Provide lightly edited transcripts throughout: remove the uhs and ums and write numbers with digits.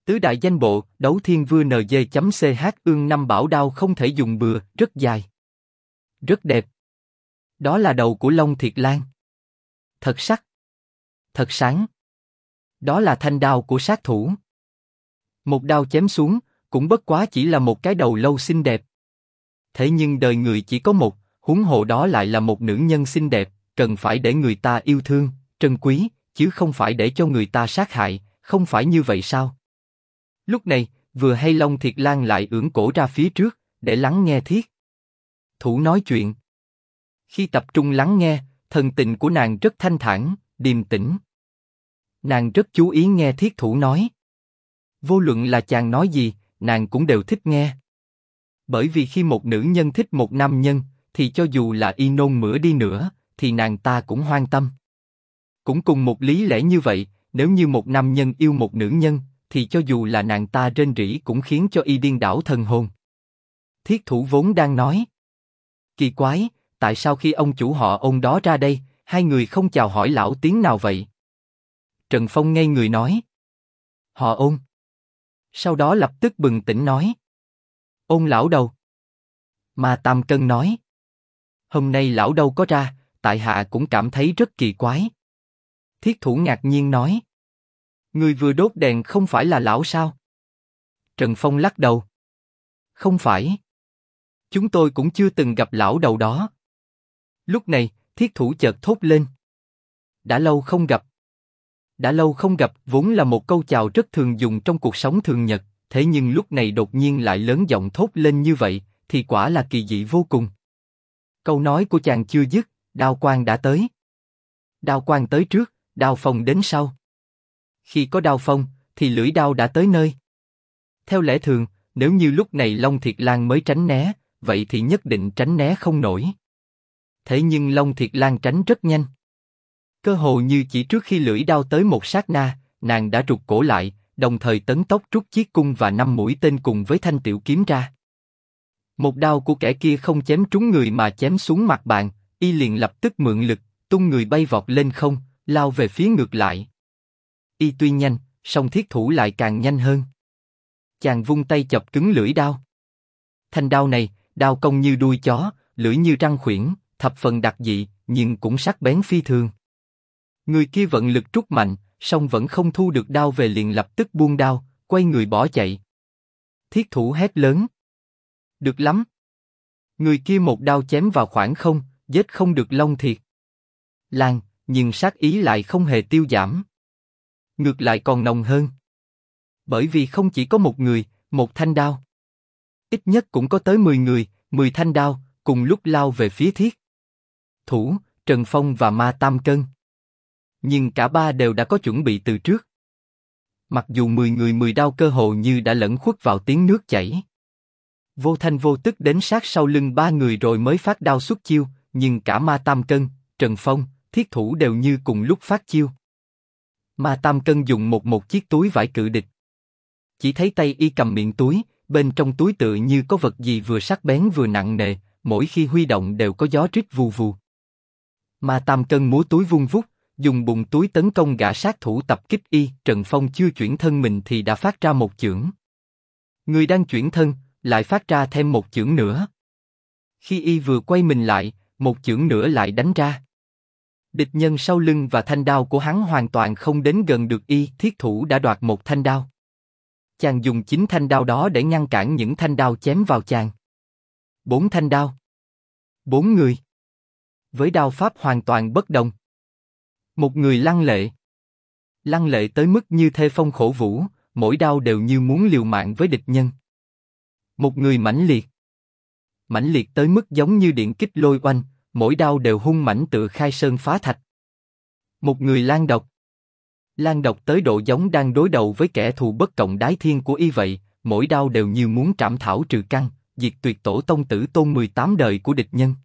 Tứ đại danh bộ, đấu thiên vưa NG.ch ương năm bảo đao không thể dùng bừa, rất dài. Rất đẹp. Đó là đầu của Long Thiệt Lan. Thật sắc. Thật sáng. Đó là thanh đao của sát thủ. Một đao chém xuống, cũng bất quá chỉ là một cái đầu lâu xinh đẹp. Thế nhưng đời người chỉ có một, huống hồ đó lại là một nữ nhân xinh đẹp, cần phải để người ta yêu thương, trân quý, chứ không phải để cho người ta sát hại, không phải như vậy sao? Lúc này, vừa hay Long Thiệt Lan lại ưỡn cổ ra phía trước, để lắng nghe Thiết Thủ nói chuyện. Khi tập trung lắng nghe, thần tình của nàng rất thanh thản, điềm tĩnh. Nàng rất chú ý nghe Thiết Thủ nói. Vô luận là chàng nói gì, nàng cũng đều thích nghe. Bởi vì khi một nữ nhân thích một nam nhân, thì cho dù là y nôn mửa đi nữa, thì nàng ta cũng hoan tâm. Cũng cùng một lý lẽ như vậy, nếu như một nam nhân yêu một nữ nhân, thì cho dù là nàng ta rên rỉ cũng khiến cho y điên đảo thần hồn. Thiết Thủ vốn đang nói. Kỳ quái, tại sao khi ông chủ họ Ôn đó ra đây, hai người không chào hỏi lão tiếng nào vậy? Trần Phong ngây người nói. Họ Ôn. Sau đó lập tức bừng tỉnh nói. Ôn lão đâu? Mà Tam Cân nói. Hôm nay lão đâu có ra, tại hạ cũng cảm thấy rất kỳ quái. Thiết Thủ ngạc nhiên nói. Người vừa đốt đèn không phải là lão sao? Trần Phong lắc đầu. Không phải. Chúng tôi cũng chưa từng gặp lão đầu đó. Lúc này, Thiết Thủ chợt thốt lên. Đã lâu không gặp. Đã lâu không gặp vốn là một câu chào rất thường dùng trong cuộc sống thường nhật, thế nhưng lúc này đột nhiên lại lớn giọng thốt lên như vậy, thì quả là kỳ dị vô cùng. Câu nói của chàng chưa dứt, Đao Quang đã tới. Đao Quang tới trước, Đao Phong đến sau. Khi có Đao Phong, thì lưỡi đao đã tới nơi. Theo lẽ thường, nếu như lúc này Long Thiệt Lan mới tránh né, vậy thì nhất định tránh né không nổi. Thế nhưng Long Thiệt Lan tránh rất nhanh. Cơ hồ như chỉ trước khi lưỡi đao tới một sát na, nàng đã rụt cổ lại, đồng thời tấn tốc rút chiếc cung và 5 mũi tên cùng với thanh tiểu kiếm ra. Một đao của kẻ kia không chém trúng người mà chém xuống mặt bàn, y liền lập tức mượn lực, tung người bay vọt lên không, lao về phía ngược lại. Y tuy nhanh, song Thiết Thủ lại càng nhanh hơn. Chàng vung tay chọc cứng lưỡi đao. Thanh đao này, đao cong như đuôi chó, lưỡi như răng khuyển, thập phần đặc dị, nhưng cũng sắc bén phi thường. Người kia vận lực trút mạnh, song vẫn không thu được đao về liền lập tức buông đao, quay người bỏ chạy. Thiết Thủ hét lớn. Được lắm. Người kia một đao chém vào khoảng không, giết không được Long Thiệt Lan, nhưng sát ý lại không hề tiêu giảm. Ngược lại còn nồng hơn. Bởi vì không chỉ có một người, một thanh đao. Ít nhất cũng có tới 10 người, 10 thanh đao, cùng lúc lao về phía Thiết Thủ, Trần Phong và Ma Tam Cân. Nhưng cả ba đều đã có chuẩn bị từ trước. Mặc dù 10 người 10 đao cơ hồ như đã lẫn khuất vào tiếng nước chảy. Vô thanh vô tức đến sát sau lưng ba người rồi mới phát đao xuất chiêu, nhưng cả Ma Tam Cân, Trần Phong, Thiết Thủ đều như cùng lúc phát chiêu. Ma Tam Cân dùng một chiếc túi vải cự địch. Chỉ thấy tay y cầm miệng túi, bên trong túi tựa như có vật gì vừa sắc bén vừa nặng nề, mỗi khi huy động đều có gió rít vù vù. Ma Tam Cân múa túi vung vút, dùng bùn túi tấn công gã sát thủ tập kích y. Trần Phong chưa chuyển thân mình thì đã phát ra một chưởng. Người đang chuyển thân, lại phát ra thêm một chưởng nữa. Khi y vừa quay mình lại, một chưởng nữa lại đánh ra. Địch nhân sau lưng và thanh đao của hắn hoàn toàn không đến gần được y. Thiết Thủ đã đoạt một thanh đao. Chàng dùng chính thanh đao đó để ngăn cản những thanh đao chém vào chàng. 4 thanh đao. 4 người. Với đao pháp hoàn toàn bất đồng. Một người lăng lệ. Lăng lệ tới mức như thê phong khổ vũ, mỗi đao đều như muốn liều mạng với địch nhân. Một người mãnh liệt. Mãnh liệt tới mức giống như điện kích lôi oanh, mỗi đao đều hung mãnh tựa khai sơn phá thạch. Một người lan độc. Lan độc tới độ giống đang đối đầu với kẻ thù bất cộng đái thiên của y vậy, mỗi đao đều như muốn trảm thảo trừ căn, diệt tuyệt tổ tông tử tôn 18 đời của địch nhân.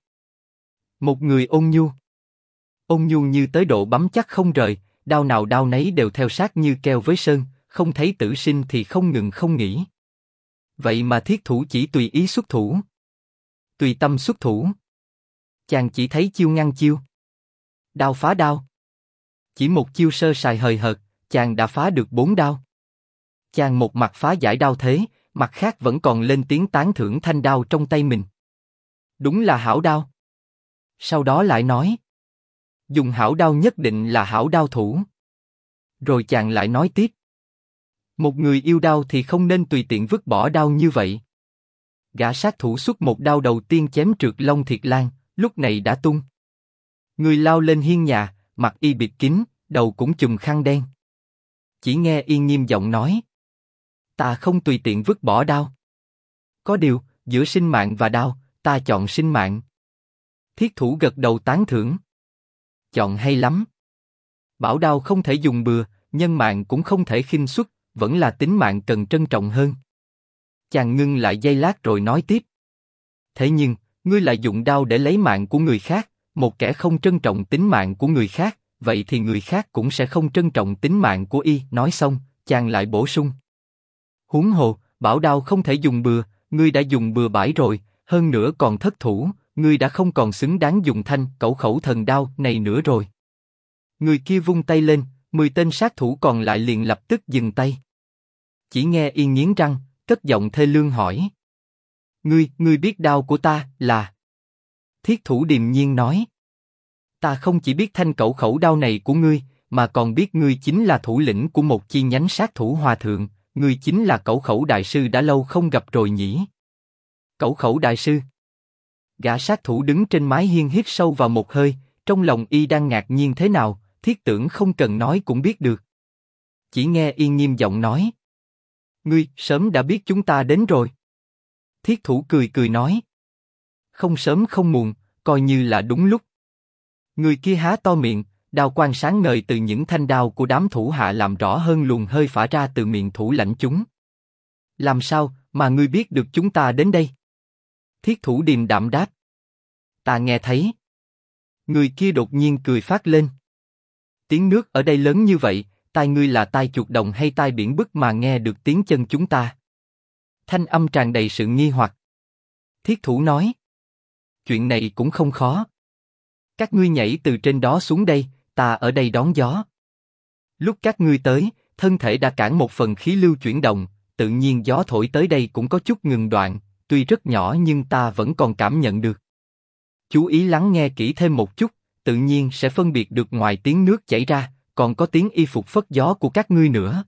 Một người ôn nhu. Ôn nhu như tới độ bám chắc không rời, đao nào đao nấy đều theo sát như keo với sơn, không thấy tử sinh thì không ngừng không nghỉ. Vậy mà Thiết Thủ chỉ tùy ý xuất thủ. Tùy tâm xuất thủ. Chàng chỉ thấy chiêu ngăn chiêu. Đao phá đao. Chỉ một chiêu sơ sài hời hợt, chàng đã phá được 4 đao. Chàng một mặt phá giải đao thế, mặt khác vẫn còn lên tiếng tán thưởng thanh đao trong tay mình. Đúng là hảo đao. Sau đó lại nói, dùng hảo đao nhất định là hảo đao thủ. Rồi chàng lại nói tiếp, một người yêu đao thì không nên tùy tiện vứt bỏ đao như vậy. Gã sát thủ xuất một đao đầu tiên chém trượt Long Thiệt Lan, lúc này đã tung. Người lao lên hiên nhà, mặt y bịt kín, đầu cũng chùm khăn đen. Chỉ nghe y nghiêm giọng nói, ta không tùy tiện vứt bỏ đao. Có điều, giữa sinh mạng và đao, ta chọn sinh mạng. Thiết thủ gật đầu tán thưởng. Chọn hay lắm. Bảo đao không thể dùng bừa, nhân mạng cũng không thể khinh suất, vẫn là tính mạng cần trân trọng hơn. Chàng ngưng lại giây lát rồi nói tiếp. Thế nhưng, ngươi lại dụng đao để lấy mạng của người khác, một kẻ không trân trọng tính mạng của người khác, vậy thì người khác cũng sẽ không trân trọng tính mạng của y. Nói xong, chàng lại bổ sung. Huống hồ, bảo đao không thể dùng bừa, ngươi đã dùng bừa bãi rồi, hơn nữa còn thất thủ, ngươi đã không còn xứng đáng dùng thanh cẩu khẩu thần đao này nữa rồi. Người kia vung tay lên, 10 tên sát thủ còn lại liền lập tức dừng tay. Chỉ nghe y nghiến răng, cất giọng thê lương hỏi. Ngươi biết đao của ta là? Thiết thủ điềm nhiên nói. Ta không chỉ biết thanh cẩu khẩu đao này của ngươi, mà còn biết ngươi chính là thủ lĩnh của một chi nhánh sát thủ hòa thượng, ngươi chính là cẩu khẩu đại sư đã lâu không gặp rồi nhỉ? Cẩu khẩu đại sư. Gã sát thủ đứng trên mái hiên hít sâu vào một hơi, trong lòng y đang ngạc nhiên thế nào, Thiết tưởng không cần nói cũng biết được. Chỉ nghe y nghiêm giọng nói. Ngươi sớm đã biết chúng ta đến rồi. Thiết thủ cười cười nói. Không sớm không muộn, coi như là đúng lúc. Người kia há to miệng, đao quang sáng ngời từ những thanh đao của đám thủ hạ làm rõ hơn luồng hơi phả ra từ miệng thủ lãnh chúng. Làm sao mà ngươi biết được chúng ta đến đây? Thiết thủ điềm đạm đáp. Ta nghe thấy. Người kia đột nhiên cười phát lên. Tiếng nước ở đây lớn như vậy, tai ngươi là tai chuột đồng hay tai biển bức mà nghe được tiếng chân chúng ta? Thanh âm tràn đầy sự nghi hoặc. Thiết thủ nói. Chuyện này cũng không khó. Các ngươi nhảy từ trên đó xuống đây, ta ở đây đón gió. Lúc các ngươi tới, thân thể đã cản một phần khí lưu chuyển động, tự nhiên gió thổi tới đây cũng có chút ngừng đoạn, tuy rất nhỏ nhưng ta vẫn còn cảm nhận được. Chú ý lắng nghe kỹ thêm một chút, tự nhiên sẽ phân biệt được ngoài tiếng nước chảy ra, còn có tiếng y phục phất gió của các ngươi nữa.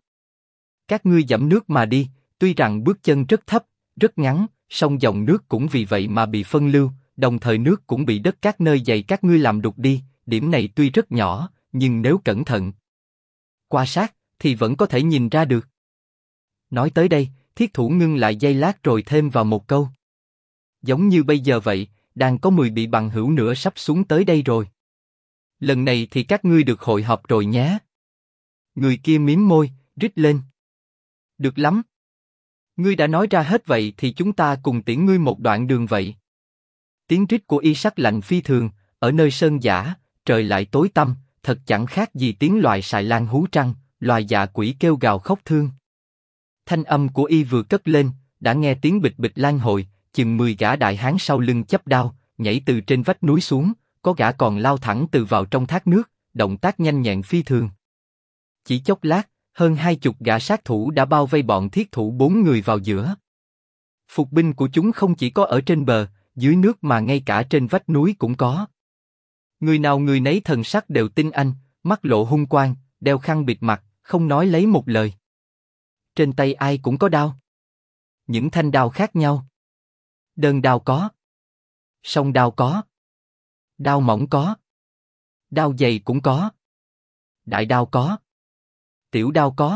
Các ngươi dẫm nước mà đi, tuy rằng bước chân rất thấp, rất ngắn, song dòng nước cũng vì vậy mà bị phân lưu, đồng thời nước cũng bị đất các nơi dày các ngươi làm đục đi, điểm này tuy rất nhỏ, nhưng nếu cẩn thận quan sát, thì vẫn có thể nhìn ra được. Nói tới đây, thiết thủ ngưng lại giây lát rồi thêm vào một câu. Giống như bây giờ vậy, đang có 10 vị bằng hữu nữa sắp xuống tới đây rồi. Lần này thì các ngươi được hội họp rồi nhé. Người kia mím môi, rít lên. Được lắm. Ngươi đã nói ra hết vậy thì chúng ta cùng tiễn ngươi một đoạn đường vậy. Tiếng rít của y sắc lạnh phi thường, ở nơi sơn dã, trời lại tối tăm, thật chẳng khác gì tiếng loài sài lan hú trăng, loài dạ quỷ kêu gào khóc thương. Thanh âm của y vừa cất lên, đã nghe tiếng bịch bịch lan hồi, chừng 10 gã đại hán sau lưng chấp đao, nhảy từ trên vách núi xuống, có gã còn lao thẳng từ vào trong thác nước, động tác nhanh nhẹn phi thường. Chỉ chốc lát, hơn 20 gã sát thủ đã bao vây bọn thiết thủ 4 người vào giữa. Phục binh của chúng không chỉ có ở trên bờ, dưới nước mà ngay cả trên vách núi cũng có. Người nào người nấy thần sắc đều tinh anh, mắt lộ hung quang, đeo khăn bịt mặt, không nói lấy một lời. Trên tay ai cũng có đao. Những thanh đao khác nhau. Đơn đao có. Song đao có. Đao mỏng có. Đao dày cũng có. Đại đao có. Tiểu đao có.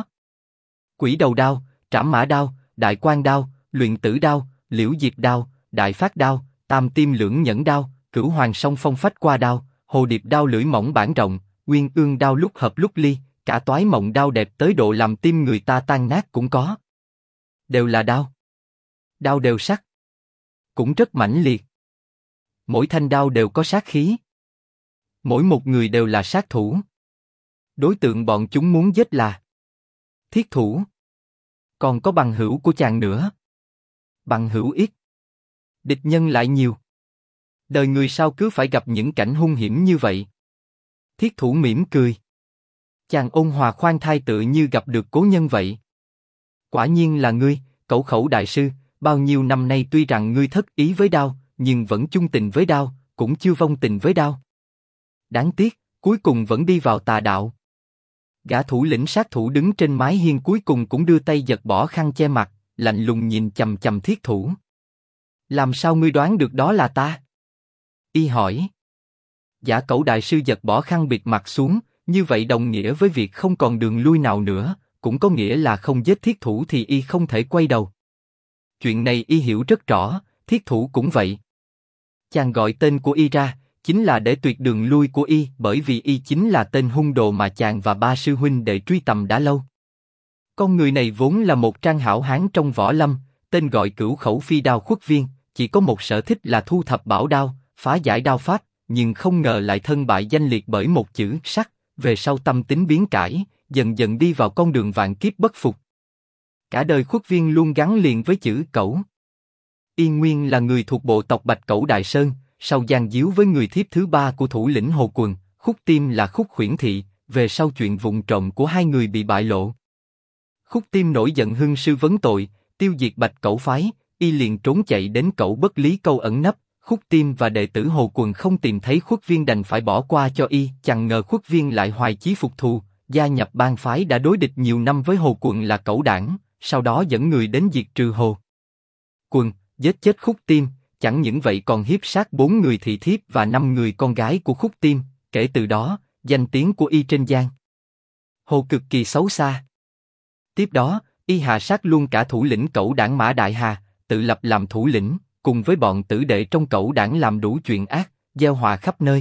Quỷ đầu đao, trảm mã đao, đại quan đao, luyện tử đao, liễu diệp đao, đại phát đao, tam tim lưỡng nhẫn đao, cửu hoàng song phong phách qua đao, hồ điệp đao lưỡi mỏng bản rộng, nguyên ương đao lúc hợp lúc ly, cả toái mộng đao đẹp tới độ làm tim người ta tan nát cũng có. Đều là đao. Đao đều sắc. Cũng rất mãnh liệt. Mỗi thanh đao đều có sát khí. Mỗi một người đều là sát thủ. Đối tượng bọn chúng muốn giết là thiết thủ. Còn có bằng hữu của chàng nữa. Bằng hữu ít. Địch nhân lại nhiều. Đời người sao cứ phải gặp những cảnh hung hiểm như vậy? Thiết thủ mỉm cười. Chàng ôn hòa khoan thai tựa như gặp được cố nhân vậy. Quả nhiên là ngươi, Cẩu Khẩu đại sư, bao nhiêu năm nay tuy rằng ngươi thất ý với đao, nhưng vẫn chung tình với đao, cũng chưa vong tình với đao. Đáng tiếc, cuối cùng vẫn đi vào tà đạo. Gã thủ lĩnh sát thủ đứng trên mái hiên cuối cùng cũng đưa tay giật bỏ khăn che mặt, lạnh lùng nhìn chằm chằm Thiết Thủ. Làm sao ngươi đoán được đó là ta? Y hỏi. Giả Cẩu đại sư giật bỏ khăn bịt mặt xuống, như vậy đồng nghĩa với việc không còn đường lui nào nữa, cũng có nghĩa là không giết Thiết Thủ thì y không thể quay đầu. Chuyện này y hiểu rất rõ, Thiết Thủ cũng vậy. Chàng gọi tên của y ra, chính là để tuyệt đường lui của y, bởi vì y chính là tên hung đồ mà chàng và ba sư huynh đệ truy tầm đã lâu. Con người này vốn là một trang hảo hán trong võ lâm, tên gọi Cửu Khẩu Phi Đao Khuất Viên, chỉ có một sở thích là thu thập bảo đao, phá giải đao pháp, nhưng không ngờ lại thân bại danh liệt bởi một chữ sắt. Về sau tâm tính biến cải, dần dần đi vào con đường vạn kiếp bất phục. Cả đời Khuất Viên luôn gắn liền với chữ Cẩu. Y nguyên là người thuộc bộ tộc Bạch Cẩu Đại Sơn, sau gian díu với người thiếp thứ ba của thủ lĩnh Hồ Quần, Khúc Tiêm là Khúc Khuyển Thị, về sau chuyện vụng trộm của hai người bị bại lộ. Khúc Tiêm nổi giận hưng sư vấn tội, tiêu diệt Bạch Cẩu phái, y liền trốn chạy đến Cẩu Bất Lý Câu ẩn nấp. Khúc Tiêm và đệ tử Hồ Quần không tìm thấy Khuất Viên đành phải bỏ qua cho y, chẳng ngờ Khuất Viên lại hoài chí phục thù, gia nhập bang phái đã đối địch nhiều năm với Hồ Quần là Cẩu Đảng, sau đó dẫn người đến diệt trừ Hồ Quần, giết chết Khúc Tiêm, chẳng những vậy còn hiếp sát 4 người thị thiếp và 5 người con gái của Khúc Tiêm, kể từ đó, danh tiếng của y trên giang hồ cực kỳ xấu xa. Tiếp đó, y hạ sát luôn cả thủ lĩnh Cẩu Đảng Mã Đại Hà, tự lập làm thủ lĩnh, cùng với bọn tử đệ trong Cẩu Đảng làm đủ chuyện ác, gieo họa khắp nơi.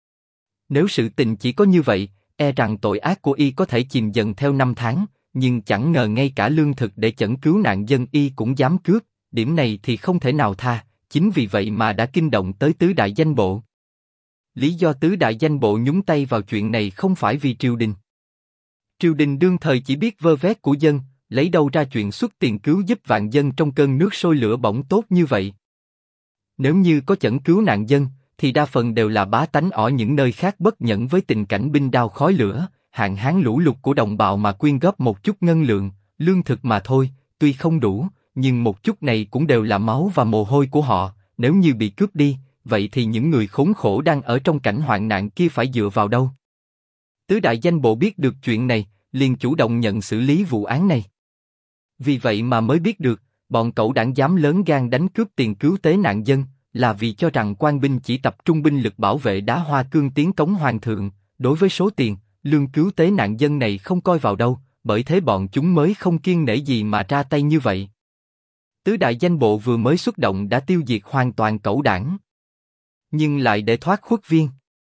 Nếu sự tình chỉ có như vậy, e rằng tội ác của y có thể chìm dần theo năm tháng, nhưng chẳng ngờ ngay cả lương thực để chẩn cứu nạn dân y cũng dám cướp, điểm này thì không thể nào tha, chính vì vậy mà đã kinh động tới tứ đại danh bộ. Lý do tứ đại danh bộ nhúng tay vào chuyện này không phải vì triều đình. Triều đình đương thời chỉ biết vơ vét của dân, lấy đâu ra chuyện xuất tiền cứu giúp vạn dân trong cơn nước sôi lửa bỏng tốt như vậy. Nếu như có chẩn cứu nạn dân, thì đa phần đều là bá tánh ở những nơi khác bất nhẫn với tình cảnh binh đao khói lửa, hạn hán lũ lụt của đồng bào mà quyên góp một chút ngân lượng, lương thực mà thôi, tuy không đủ, nhưng một chút này cũng đều là máu và mồ hôi của họ, nếu như bị cướp đi, vậy thì những người khốn khổ đang ở trong cảnh hoạn nạn kia phải dựa vào đâu? Tứ đại danh bộ biết được chuyện này, liền chủ động nhận xử lý vụ án này. Vì vậy mà mới biết được, bọn Cẩu Đảng dám lớn gan đánh cướp tiền cứu tế nạn dân, là vì cho rằng quan binh chỉ tập trung binh lực bảo vệ Đá Hoa Cương tiến cống hoàng thượng, đối với số tiền, lương cứu tế nạn dân này không coi vào đâu, bởi thế bọn chúng mới không kiêng nể gì mà ra tay như vậy. Tứ đại danh bộ vừa mới xuất động đã tiêu diệt hoàn toàn Cẩu Đảng, nhưng lại để thoát Khuất Viên.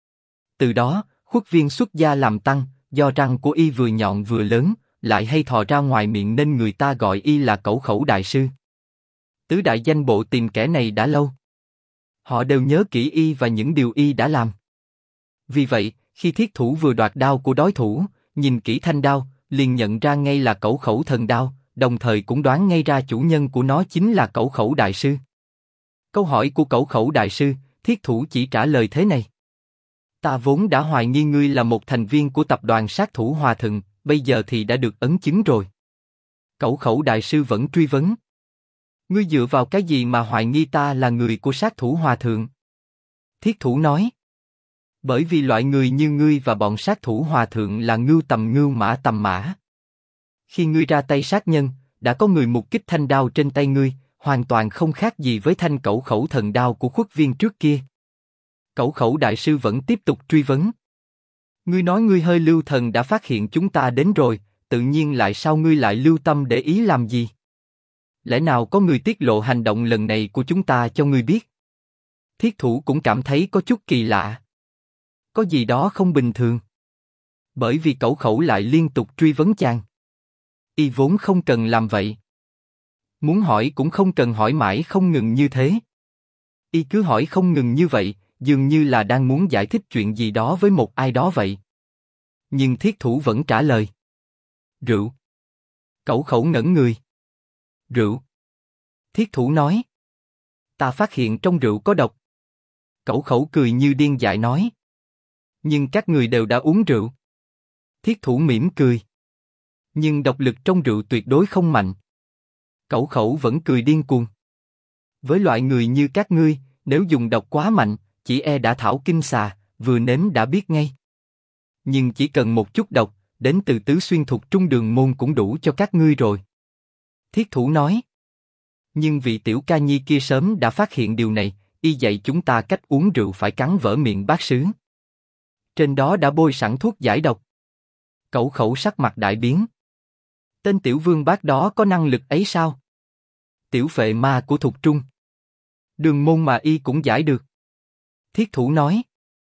Từ đó, Khuất Viên xuất gia làm tăng, do răng của y vừa nhọn vừa lớn, lại hay thò ra ngoài miệng nên người ta gọi y là Cẩu Khẩu Đại Sư. Tứ đại danh bộ tìm kẻ này đã lâu. Họ đều nhớ kỹ y và những điều y đã làm. Vì vậy, khi Thiết Thủ vừa đoạt đao của đối thủ, nhìn kỹ thanh đao, liền nhận ra ngay là Cẩu Khẩu Thần Đao, đồng thời cũng đoán ngay ra chủ nhân của nó chính là Cẩu Khẩu Đại Sư. Câu hỏi của Cẩu Khẩu Đại Sư, Thiết Thủ chỉ trả lời thế này: ta vốn đã hoài nghi ngươi là một thành viên của tập đoàn sát thủ Hòa Thượng, bây giờ thì đã được ấn chứng rồi. Cẩu Khẩu Đại Sư vẫn truy vấn: ngươi dựa vào cái gì mà hoài nghi ta là người của sát thủ Hòa Thượng? Thiết Thủ nói: bởi vì loại người như ngươi và bọn sát thủ Hòa Thượng là ngưu tầm ngưu mã tầm mã. Khi ngươi ra tay sát nhân, đã có người mục kích thanh đao trên tay ngươi, hoàn toàn không khác gì với thanh Cẩu Khẩu Thần Đao của Khuất Viên trước kia. Cẩu Khẩu Đại Sư vẫn tiếp tục truy vấn: ngươi nói ngươi hơi lưu thần đã phát hiện chúng ta đến rồi, tự nhiên lại sao ngươi lại lưu tâm để ý làm gì? Lẽ nào có người tiết lộ hành động lần này của chúng ta cho ngươi biết? Thiết Thủ cũng cảm thấy có chút kỳ lạ. Có gì đó không bình thường. Bởi vì Cẩu Khẩu lại liên tục truy vấn chàng. Y vốn không cần làm vậy. Muốn hỏi cũng không cần hỏi mãi không ngừng như thế. Y cứ hỏi không ngừng như vậy, dường như là đang muốn giải thích chuyện gì đó với một ai đó vậy. Nhưng Thiết Thủ vẫn trả lời: rượu. Cẩu Khẩu ngẩn người. Rượu. Thiết Thủ nói: ta phát hiện trong rượu có độc. Cẩu Khẩu cười như điên dại nói: nhưng các người đều đã uống rượu. Thiết Thủ mỉm cười: nhưng độc lực trong rượu tuyệt đối không mạnh. Cẩu Khẩu vẫn cười điên cuồng. Với loại người như các ngươi, nếu dùng độc quá mạnh, chỉ e đã thảo kinh xà, vừa nếm đã biết ngay. Nhưng chỉ cần một chút độc, đến từ tứ xuyên thuộc trung đường môn cũng đủ cho các ngươi rồi. Thiết Thủ nói. Nhưng vị tiểu ca nhi kia sớm đã phát hiện điều này, y dạy chúng ta cách uống rượu phải cắn vỡ miệng bát sứ. Trên đó đã bôi sẵn thuốc giải độc. Cẩu Khẩu sắc mặt đại biến. Tên tiểu vương bát đó có năng lực ấy sao? Tiểu phệ ma của thục trung. Đường môn mà y cũng giải được. Thiết Thủ nói.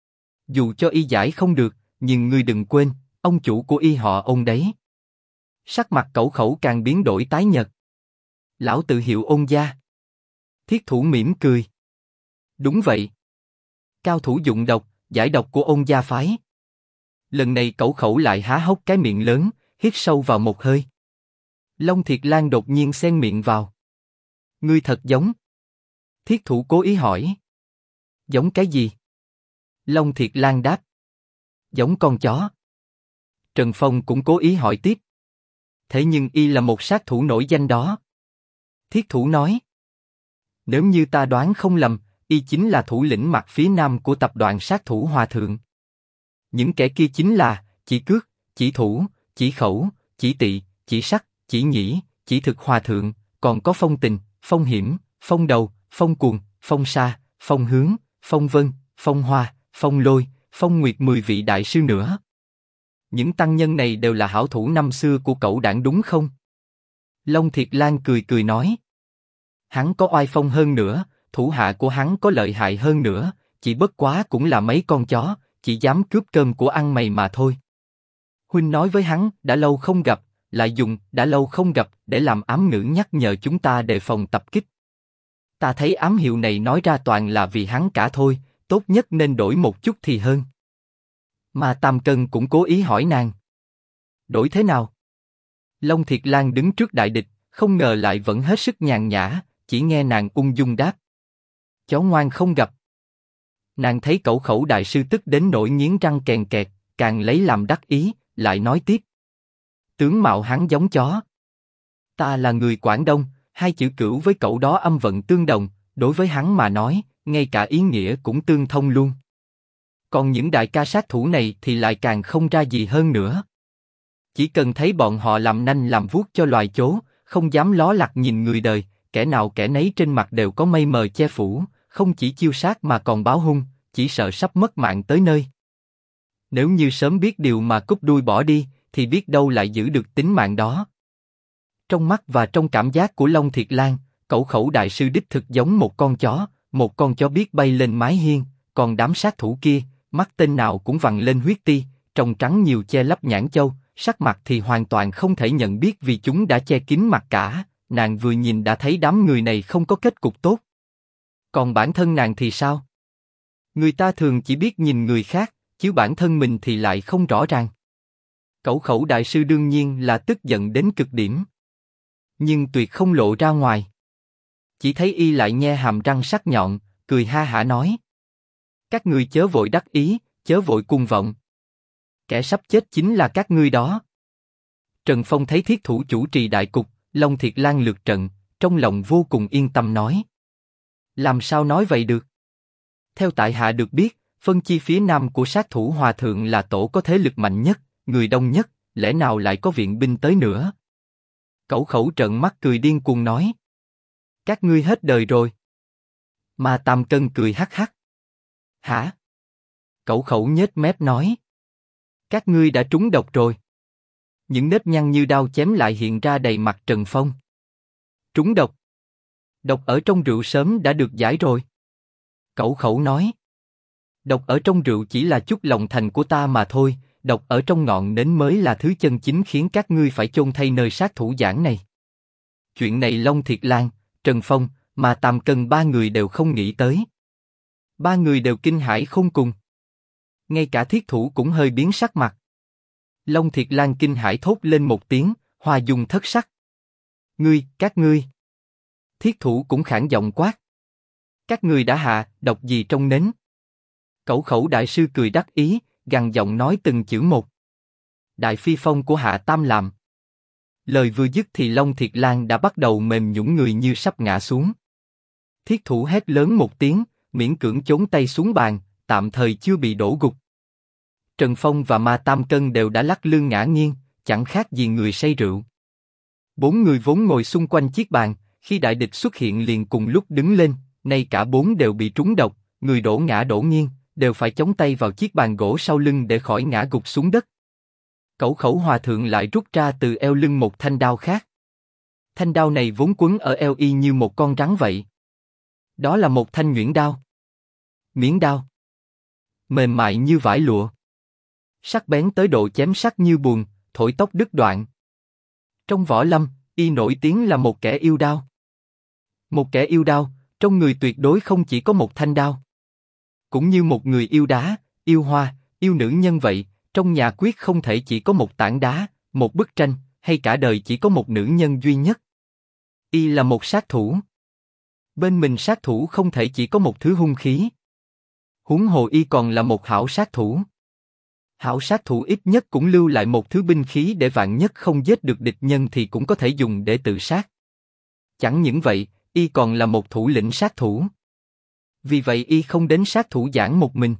Dù cho y giải không được, nhưng ngươi đừng quên, ông chủ của y họ Ôn đấy. Sắc mặt Cẩu Khẩu càng biến đổi tái nhợt. Lão tự hiệu Ôn gia. Thiết Thủ mỉm cười. Đúng vậy. Cao thủ dụng độc, giải độc của Ôn gia phái. Lần này Cẩu Khẩu lại há hốc cái miệng lớn, hít sâu vào một hơi. Long Thiệt Lan đột nhiên xen miệng vào. Ngươi thật giống. Thiết Thủ cố ý hỏi. Giống cái gì? Long Thiệt Lan đáp. Giống con chó. Trần Phong cũng cố ý hỏi tiếp. Thế nhưng y là một sát thủ nổi danh đó. Thiết Thủ nói. Nếu như ta đoán không lầm, y chính là thủ lĩnh mặt phía nam của tập đoàn sát thủ Hòa Thượng. Những kẻ kia chính là Chỉ Cước, Chỉ Thủ, Chỉ Khẩu, Chỉ Tị, Chỉ Sắc, Chỉ Nhĩ, Chỉ Thực Hòa Thượng, còn có Phong Tình, Phong Hiểm, Phong Đầu, Phong Cuồng, Phong Sa, Phong Hướng, Phong Vân, Phong Hoa, Phong Lôi, Phong Nguyệt 10 vị đại sư nữa. Những tăng nhân này đều là hảo thủ năm xưa của Cẩu đảng đúng không? Long Thiệt Lan cười cười nói. Hắn có oai phong hơn nữa, thủ hạ của hắn có lợi hại hơn nữa, chỉ bất quá cũng là mấy con chó, chỉ dám cướp cơm của ăn mày mà thôi. Huynh nói với hắn, đã lâu không gặp, lại dùng đã lâu không gặp để làm ám ngữ nhắc nhở chúng ta đề phòng tập kích. Ta thấy ám hiệu này nói ra toàn là vì hắn cả thôi, tốt nhất nên đổi một chút thì hơn. Mà Tam Cân cũng cố ý hỏi nàng. Đổi thế nào? Long Thiệt Lan đứng trước đại địch, không ngờ lại vẫn hết sức nhàn nhã, chỉ nghe nàng ung dung đáp. Chó ngoan không gặp. Nàng thấy Cẩu Khẩu đại sư tức đến nỗi nghiến răng kèn kẹt, càng lấy làm đắc ý, lại nói tiếp. Tướng mạo hắn giống chó. Ta là người Quảng Đông, hai chữ cửu với cậu đó âm vận tương đồng, đối với hắn mà nói, ngay cả ý nghĩa cũng tương thông luôn. Còn những đại ca sát thủ này thì lại càng không ra gì hơn nữa. Chỉ cần thấy bọn họ làm nanh làm vuốt cho loài chó, không dám ló lặt nhìn người đời, kẻ nào kẻ nấy trên mặt đều có mây mờ che phủ, không chỉ chiêu sát mà còn báo hung, chỉ sợ sắp mất mạng tới nơi. Nếu như sớm biết điều mà cúp đuôi bỏ đi, thì biết đâu lại giữ được tính mạng đó. Trong mắt và trong cảm giác của Long Thiệt Lan, Cẩu Khẩu đại sư đích thực giống một con chó biết bay lên mái hiên, còn đám sát thủ kia, mắt tên nào cũng vằn lên huyết ti, tròng trắng nhiều che lấp nhãn châu, sắc mặt thì hoàn toàn không thể nhận biết vì chúng đã che kín mặt cả. Nàng vừa nhìn đã thấy đám người này không có kết cục tốt. Còn bản thân nàng thì sao? Người ta thường chỉ biết nhìn người khác, chứ bản thân mình thì lại không rõ ràng. Cẩu Khẩu đại sư đương nhiên là tức giận đến cực điểm, nhưng tuyệt không lộ ra ngoài. Chỉ thấy y lại nhe hàm răng sắc nhọn, cười ha hả nói: các ngươi chớ vội đắc ý, chớ vội cuồng vọng. Kẻ sắp chết chính là các ngươi đó. Trần Phong thấy Thiết Thủ chủ trì đại cục, Long Thiệt Lan lược trận, trong lòng vô cùng yên tâm nói: làm sao nói vậy được? Theo tại hạ được biết, phân chi phía nam của sát thủ Hòa Thượng là tổ có thế lực mạnh nhất, người đông nhất, lẽ nào lại có viện binh tới nữa? Cẩu Khẩu trợn mắt cười điên cuồng nói: các ngươi hết đời rồi. Mà Tam Cân cười hắc hắc. Hả? Cẩu Khẩu nhếch mép nói: các ngươi đã trúng độc rồi. Những nếp nhăn như đao chém lại hiện ra đầy mặt Trần Phong. Trúng độc? Độc ở trong rượu sớm đã được giải rồi. Cẩu Khẩu nói: độc ở trong rượu chỉ là chút lòng thành của ta mà thôi, độc ở trong ngọn nến mới là thứ chân chính khiến các ngươi phải chôn thay nơi sát thủ giảng này. Chuyện này Long Thiệt Lan, Trần Phong, mà Tam Cân ba người đều không nghĩ tới. Ba người đều kinh hãi khôn cùng. Ngay cả Thiết Thủ cũng hơi biến sắc mặt. Long Thiệt Lan kinh hãi thốt lên một tiếng, hoa dung thất sắc. Các ngươi. Thiết Thủ cũng khản giọng quát: các ngươi đã hạ độc gì trong nến? Cẩu Khẩu đại sư cười đắc ý, gằn giọng nói từng chữ một: đại phi phong của Hạ Tam làm. Lời vừa dứt thì Long Thiệt Lan đã bắt đầu mềm nhũn người như sắp ngã xuống. Thiết thủ hét lớn một tiếng, miễn cưỡng chốn tay xuống bàn, tạm thời chưa bị đổ gục. Trần Phong và Ma Tam Cân đều đã lắc lư ngã nghiêng, chẳng khác gì người say rượu. Bốn người vốn ngồi xung quanh chiếc bàn, khi đại địch xuất hiện liền cùng lúc đứng lên, nay cả bốn đều bị trúng độc, người đổ ngã đổ nghiêng, đều phải chống tay vào chiếc bàn gỗ sau lưng để khỏi ngã gục xuống đất. Cẩu Khẩu Hòa Thượng lại rút ra từ eo lưng một thanh đao khác. Thanh đao này vốn quấn ở eo y như một con rắn vậy. Đó là một thanh nhuyễn đao. Miếng đao. Mềm mại như vải lụa. Sắc bén tới độ chém sắc như buồn, thổi tóc đứt đoạn. Trong võ lâm, y nổi tiếng là một kẻ yêu đao. Một kẻ yêu đao, trong người tuyệt đối không chỉ có một thanh đao. Cũng như một người yêu đá, yêu hoa, yêu nữ nhân vậy, trong nhà quyết không thể chỉ có một tảng đá, một bức tranh, hay cả đời chỉ có một nữ nhân duy nhất. Y là một sát thủ. Bên mình sát thủ không thể chỉ có một thứ hung khí. Huống hồ y còn là một hảo sát thủ. Hảo sát thủ ít nhất cũng lưu lại một thứ binh khí để vạn nhất không giết được địch nhân thì cũng có thể dùng để tự sát. Chẳng những vậy, y còn là một thủ lĩnh sát thủ. Vì vậy y không đến sát thủ giảng một mình.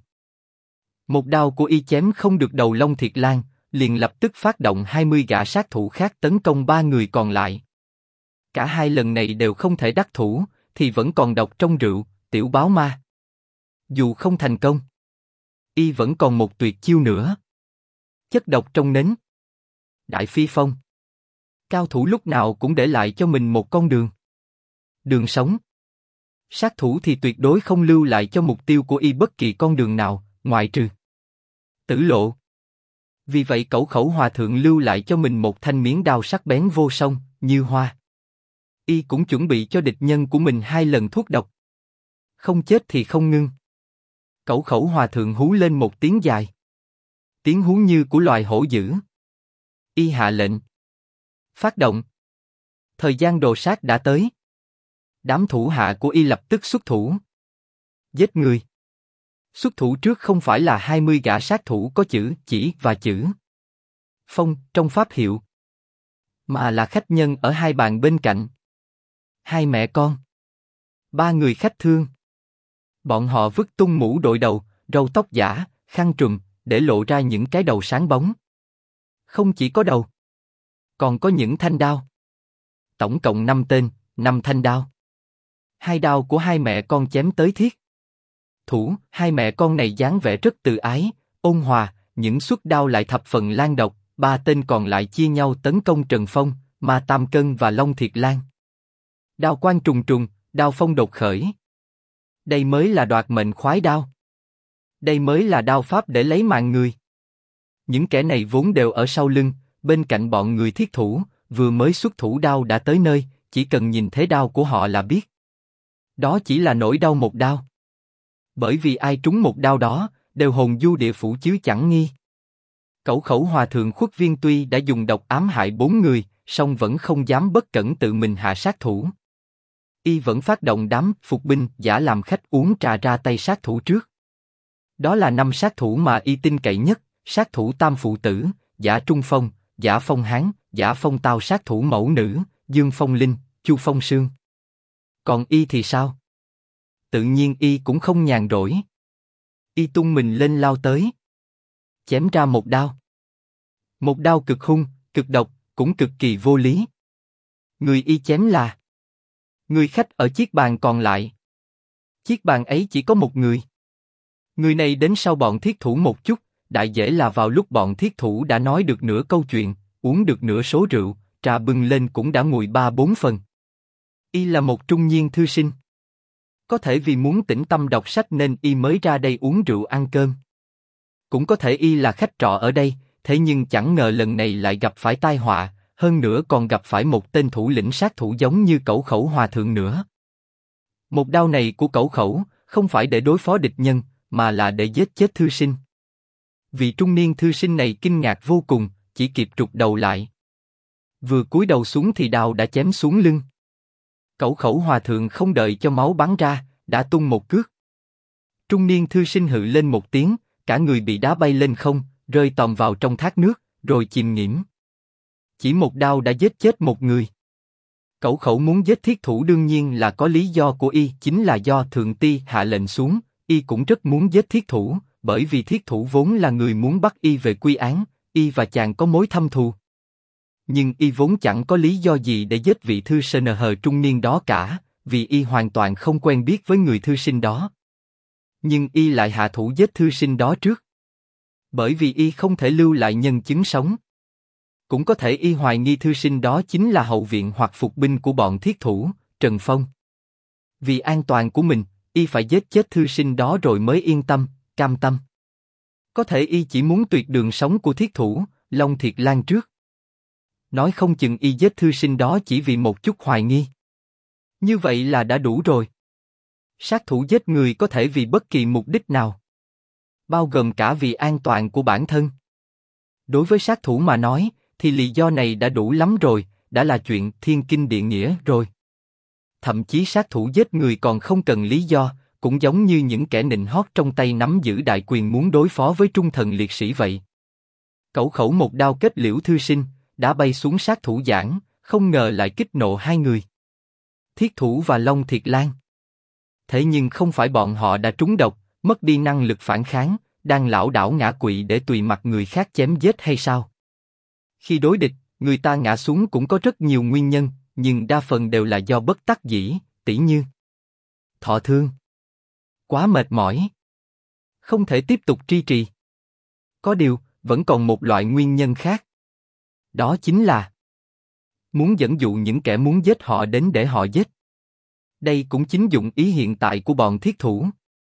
Một đao của y chém không được đầu Long Thiệt Lan, liền lập tức phát động 20 gã sát thủ khác tấn công ba người còn lại. Cả hai lần này đều không thể đắc thủ, thì vẫn còn độc trong rượu, tiểu báo ma. Dù không thành công, y vẫn còn một tuyệt chiêu nữa. Chất độc trong nến. Đại Phi Phong. Cao thủ lúc nào cũng để lại cho mình một con đường. Đường sống. Sát thủ thì tuyệt đối không lưu lại cho mục tiêu của y bất kỳ con đường nào, ngoại trừ tử lộ. Vì vậy Cẩu Khẩu Hòa Thượng lưu lại cho mình một thanh miếng đao sắc bén vô song, như hoa. Y cũng chuẩn bị cho địch nhân của mình 2 lần thuốc độc. Không chết thì không ngưng. Cẩu Khẩu Hòa Thượng hú lên một tiếng dài. Tiếng hú như của loài hổ dữ. Y hạ lệnh. Phát động. Thời gian đồ sát đã tới. Đám thủ hạ của y lập tức xuất thủ. Giết người. Xuất thủ trước không phải là 20 gã sát thủ có chữ chỉ và chữ phong trong pháp hiệu, mà là khách nhân ở hai bàn bên cạnh. Hai mẹ con. 3 người khách thương. Bọn họ vứt tung mũ đội đầu, râu tóc giả, khăn trùm, để lộ ra những cái đầu sáng bóng. Không chỉ có đầu, còn có những thanh đao. Tổng cộng 5 tên, 5 thanh đao. 2 đao của hai mẹ con chém tới thiết thủ, hai mẹ con này dáng vẻ rất từ ái, ôn hòa, những suất đao lại thập phần lan độc. 3 tên còn lại chia nhau tấn công Trần Phong, Ma Tam Cân và Long Thiệt Lan. Đao quang trùng trùng, đao phong đột khởi. Đây mới là đoạt mệnh khoái đao. Đây mới là đao pháp để lấy mạng người. Những kẻ này vốn đều ở sau lưng, bên cạnh bọn người thiết thủ, vừa mới xuất thủ đao đã tới nơi, chỉ cần nhìn thế đao của họ là biết. Đó chỉ là nỗi đau một đao. Bởi vì ai trúng một đao đó, đều hồn du địa phủ chứ chẳng nghi. Cẩu Khẩu Hòa Thượng Khuất Viên tuy đã dùng độc ám hại 4 người, song vẫn không dám bất cẩn tự mình hạ sát thủ. Y vẫn phát động đám phục binh giả làm khách uống trà ra tay sát thủ trước. Đó là 5 sát thủ mà y tin cậy nhất: sát thủ Tam Phụ Tử, Giả Trung Phong, Giả Phong Hán, Giả Phong Tao, sát thủ Mẫu Nữ, Dương Phong Linh, Chu Phong Sương. Còn y thì sao? Tự nhiên y cũng không nhàn rỗi. Y tung mình lên lao tới, chém ra một đao. Một đao cực hung, cực độc, cũng cực kỳ vô lý. Người y chém là người khách ở chiếc bàn còn lại. Chiếc bàn ấy chỉ có một người. Người này đến sau bọn thiết thủ một chút, đại dễ là vào lúc bọn thiết thủ đã nói được nửa câu chuyện, uống được nửa số rượu, trà bưng lên cũng đã nguội 3-4 phần. Y là một trung niên thư sinh. Có thể vì muốn tĩnh tâm đọc sách nên y mới ra đây uống rượu ăn cơm. Cũng có thể y là khách trọ ở đây, thế nhưng chẳng ngờ lần này lại gặp phải tai họa, hơn nữa còn gặp phải một tên thủ lĩnh sát thủ giống như Cẩu Khẩu Hòa Thượng nữa. Một đao này của Cẩu Khẩu không phải để đối phó địch nhân, mà là để giết chết thư sinh. Vị trung niên thư sinh này kinh ngạc vô cùng, chỉ kịp trục đầu lại. Vừa cúi đầu xuống thì đao đã chém xuống lưng. Cẩu Khẩu Hòa Thượng không đợi cho máu bắn ra, đã tung một cước. Trung niên thư sinh hự lên một tiếng, cả người bị đá bay lên không, rơi tòm vào trong thác nước, rồi chìm nghỉm. Chỉ một đao đã giết chết một người. Cẩu Khẩu muốn giết thiết thủ đương nhiên là có lý do của y, chính là do thượng ti hạ lệnh xuống, y cũng rất muốn giết thiết thủ, bởi vì thiết thủ vốn là người muốn bắt y về quy án, y và chàng có mối thâm thù. Nhưng y vốn chẳng có lý do gì để giết vị thư sinh hờ trung niên đó cả, vì y hoàn toàn không quen biết với người thư sinh đó. Nhưng y lại hạ thủ giết thư sinh đó trước. Bởi vì y không thể lưu lại nhân chứng sống. Cũng có thể y hoài nghi thư sinh đó chính là hậu viện hoặc phục binh của bọn thiết thủ, Trần Phong. Vì an toàn của mình, y phải giết chết thư sinh đó rồi mới yên tâm, cam tâm. Có thể y chỉ muốn tuyệt đường sống của thiết thủ, Long Thiệt Lan trước. Nói không chừng y giết thư sinh đó chỉ vì một chút hoài nghi. Như vậy là đã đủ rồi. Sát thủ giết người có thể vì bất kỳ mục đích nào, bao gồm cả vì an toàn của bản thân. Đối với sát thủ mà nói, thì lý do này đã đủ lắm rồi, đã là chuyện thiên kinh địa nghĩa rồi. Thậm chí sát thủ giết người còn không cần lý do, cũng giống như những kẻ nịnh hót trong tay nắm giữ đại quyền muốn đối phó với trung thần liệt sĩ vậy. Cẩu Khẩu một đao kết liễu thư sinh, đã bay xuống sát thủ giảng, không ngờ lại kích nộ hai người. Thiết thủ và Long Thiệt Lan. Thế nhưng không phải bọn họ đã trúng độc, mất đi năng lực phản kháng, đang lảo đảo ngã quỵ để tùy mặt người khác chém giết hay sao? Khi đối địch, người ta ngã xuống cũng có rất nhiều nguyên nhân, nhưng đa phần đều là do bất đắc dĩ, tỉ như thọ thương, quá mệt mỏi, không thể tiếp tục tri trì. Có điều, vẫn còn một loại nguyên nhân khác. Đó chính là muốn dẫn dụ những kẻ muốn giết họ đến để họ giết. Đây cũng chính dụng ý hiện tại của bọn thiết thủ.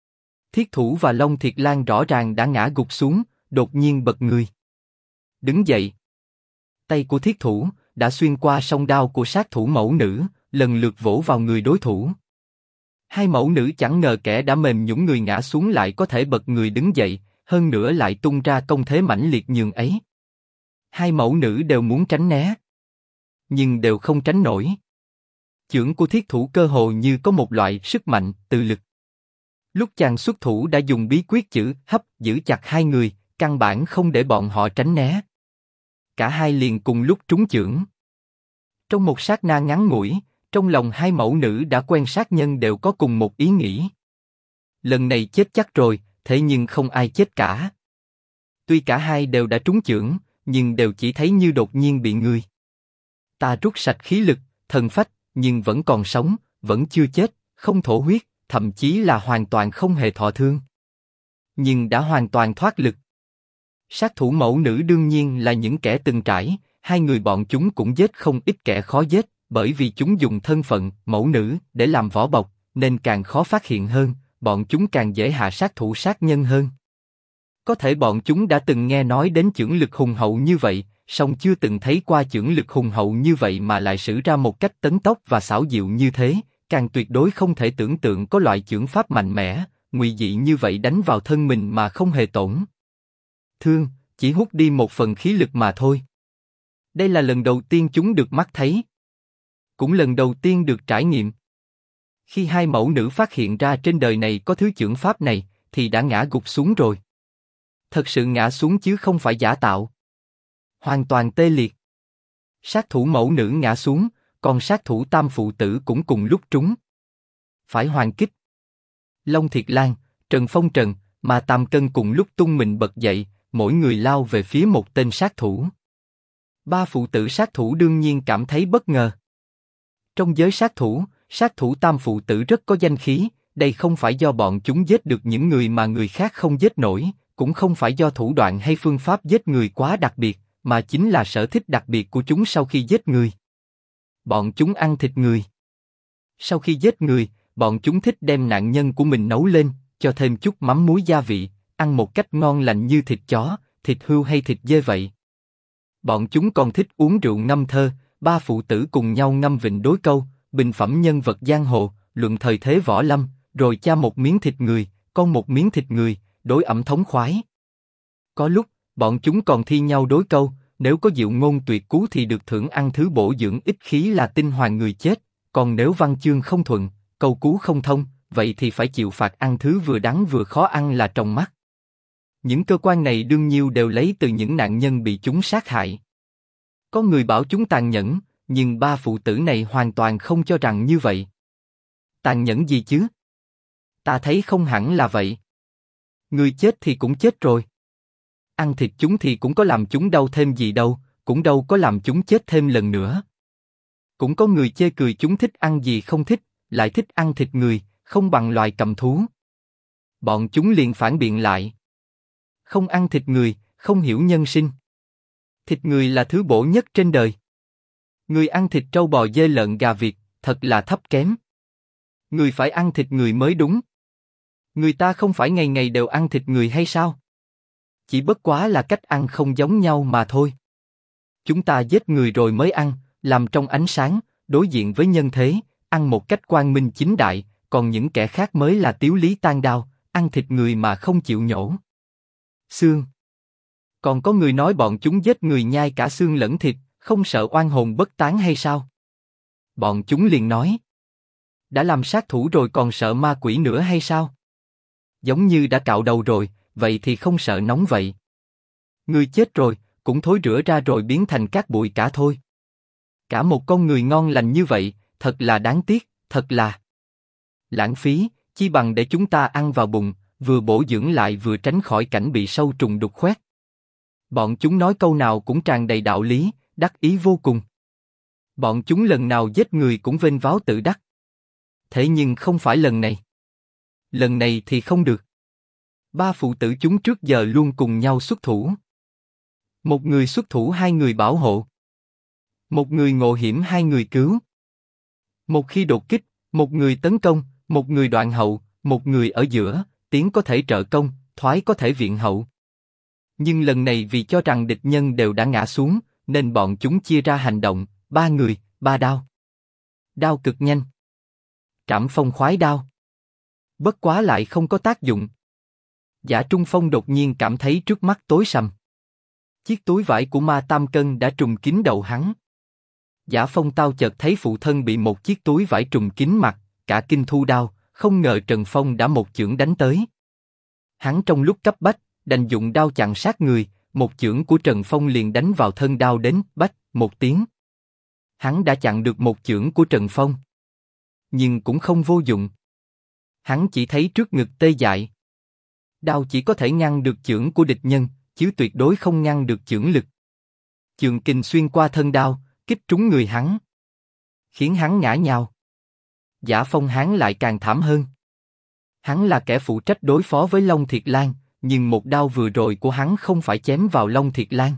Thiết thủ và Long Thiệt Lan rõ ràng đã ngã gục xuống, đột nhiên bật người. Đứng dậy. Tay của thiết thủ đã xuyên qua song đao của sát thủ mẫu nữ, lần lượt vỗ vào người đối thủ. Hai mẫu nữ chẳng ngờ kẻ đã mềm nhũn người ngã xuống lại có thể bật người đứng dậy, hơn nữa lại tung ra công thế mãnh liệt nhường ấy. Hai mẫu nữ đều muốn tránh né, nhưng đều không tránh nổi. Chưởng của thiết thủ cơ hồ như có một loại sức mạnh, tự lực. Lúc chàng xuất thủ đã dùng bí quyết chữ hấp giữ chặt hai người, căn bản không để bọn họ tránh né. Cả hai liền cùng lúc trúng chưởng. Trong một sát na ngắn ngủi, trong lòng hai mẫu nữ đã quen sát nhân đều có cùng một ý nghĩ. Lần này chết chắc rồi, thế nhưng không ai chết cả. Tuy cả hai đều đã trúng chưởng, nhưng đều chỉ thấy như đột nhiên bị người ta rút sạch khí lực, thần phách, nhưng vẫn còn sống, vẫn chưa chết, không thổ huyết, thậm chí là hoàn toàn không hề thọ thương. Nhưng đã hoàn toàn thoát lực. Sát thủ mẫu nữ đương nhiên là những kẻ từng trải, hai người bọn chúng cũng giết không ít kẻ khó giết, bởi vì chúng dùng thân phận mẫu nữ để làm vỏ bọc, nên càng khó phát hiện hơn, bọn chúng càng dễ hạ sát thủ sát nhân hơn. Có thể bọn chúng đã từng nghe nói đến chưởng lực hùng hậu như vậy, song chưa từng thấy qua chưởng lực hùng hậu như vậy mà lại sử ra một cách tấn tốc và xảo diệu như thế, càng tuyệt đối không thể tưởng tượng có loại chưởng pháp mạnh mẽ, ngụy dị như vậy đánh vào thân mình mà không hề tổn thương, chỉ hút đi một phần khí lực mà thôi. Đây là lần đầu tiên chúng được mắt thấy, cũng lần đầu tiên được trải nghiệm. Khi hai mẫu nữ phát hiện ra trên đời này có thứ chưởng pháp này, thì đã ngã gục xuống rồi. Thật sự ngã xuống chứ không phải giả tạo. Hoàn toàn tê liệt. Sát thủ mẫu nữ ngã xuống, còn sát thủ tam phụ tử cũng cùng lúc trúng. Phải hoàn kích. Long Thiệt Lan, Trần Phong Trần, mà Tam Cân cùng lúc tung mình bật dậy, mỗi người lao về phía một tên sát thủ. Ba phụ tử sát thủ đương nhiên cảm thấy bất ngờ. Trong giới sát thủ tam phụ tử rất có danh khí, đây không phải do bọn chúng giết được những người mà người khác không giết nổi, cũng không phải do thủ đoạn hay phương pháp giết người quá đặc biệt, mà chính là sở thích đặc biệt của chúng sau khi giết người. Bọn chúng ăn thịt người. Sau khi giết người, bọn chúng thích đem nạn nhân của mình nấu lên, cho thêm chút mắm muối gia vị, ăn một cách ngon lành như thịt chó, thịt hươu hay thịt dê vậy. Bọn chúng còn thích uống rượu ngâm thơ, ba phụ tử cùng nhau ngâm vịnh đối câu, bình phẩm nhân vật giang hồ, luận thời thế võ lâm, rồi cha một miếng thịt người, con một miếng thịt người, đối ẩm thống khoái. Có lúc, bọn chúng còn thi nhau đối câu, nếu có diệu ngôn tuyệt cú thì được thưởng ăn thứ bổ dưỡng ích khí là tinh hoàng người chết, còn nếu văn chương không thuận, câu cú không thông, vậy thì phải chịu phạt ăn thứ vừa đắng vừa khó ăn là tròng mắt. Những cơ quan này đương nhiêu đều lấy từ những nạn nhân bị chúng sát hại. Có người bảo chúng tàn nhẫn, nhưng ba phụ tử này hoàn toàn không cho rằng như vậy. Tàn nhẫn gì chứ? Ta thấy không hẳn là vậy. Người chết thì cũng chết rồi. Ăn thịt chúng thì cũng có làm chúng đau thêm gì đâu, cũng đâu có làm chúng chết thêm lần nữa. Cũng có người chê cười chúng thích ăn gì không thích, lại thích ăn thịt người, không bằng loài cầm thú. Bọn chúng liền phản biện lại. Không ăn thịt người, không hiểu nhân sinh. Thịt người là thứ bổ nhất trên đời. Người ăn thịt trâu bò dê lợn gà vịt, thật là thấp kém. Người phải ăn thịt người mới đúng. Người ta không phải ngày ngày đều ăn thịt người hay sao? Chỉ bất quá là cách ăn không giống nhau mà thôi. Chúng ta giết người rồi mới ăn, làm trong ánh sáng, đối diện với nhân thế, ăn một cách quang minh chính đại, còn những kẻ khác mới là tiếu lý tan đao, ăn thịt người mà không chịu nhổ xương. Còn có người nói bọn chúng giết người nhai cả xương lẫn thịt, không sợ oan hồn bất tán hay sao? Bọn chúng liền nói, đã làm sát thủ rồi còn sợ ma quỷ nữa hay sao? Giống như đã cạo đầu rồi, vậy thì không sợ nóng vậy. Người chết rồi, cũng thối rữa ra rồi biến thành cát bụi cả thôi. Cả một con người ngon lành như vậy, thật là đáng tiếc, thật là lãng phí, chi bằng để chúng ta ăn vào bụng, vừa bổ dưỡng lại vừa tránh khỏi cảnh bị sâu trùng đục khoét. Bọn chúng nói câu nào cũng tràn đầy đạo lý, đắc ý vô cùng. Bọn chúng lần nào giết người cũng vênh váo tự đắc. Thế nhưng không phải lần này. Lần này thì không được. Ba phụ tử chúng trước giờ luôn cùng nhau xuất thủ. Một người xuất thủ hai người bảo hộ. Một người ngộ hiểm hai người cứu. Một khi đột kích, một người tấn công, một người đoạn hậu, một người ở giữa, tiến có thể trợ công, thoái có thể viện hậu. Nhưng lần này vì cho rằng địch nhân đều đã ngã xuống, nên bọn chúng chia ra hành động, ba người, ba đao. Đao cực nhanh. Trảm phong khoái đao. Bất quá lại không có tác dụng. Giả Trung Phong đột nhiên cảm thấy trước mắt tối sầm. Chiếc túi vải của Ma Tam Cân đã trùm kín đầu hắn. Giả Phong Tao chợt thấy phụ thân bị một chiếc túi vải trùm kín mặt, cả kinh thu đao, không ngờ Trần Phong đã một chưởng đánh tới. Hắn trong lúc cấp bách, đành dụng đao chặn sát người, một chưởng của Trần Phong liền đánh vào thân đao đến, bách, một tiếng. Hắn đã chặn được một chưởng của Trần Phong. Nhưng cũng không vô dụng. Hắn chỉ thấy trước ngực tê dại. Đao chỉ có thể ngăn được chưởng của địch nhân, chứ tuyệt đối không ngăn được chưởng lực. Chưởng kình xuyên qua thân đao, kích trúng người hắn, khiến hắn ngã nhào. Giả Phong hắn lại càng thảm hơn. Hắn là kẻ phụ trách đối phó với Long Thiệt Lan, nhưng một đao vừa rồi của hắn không phải chém vào Long Thiệt Lan,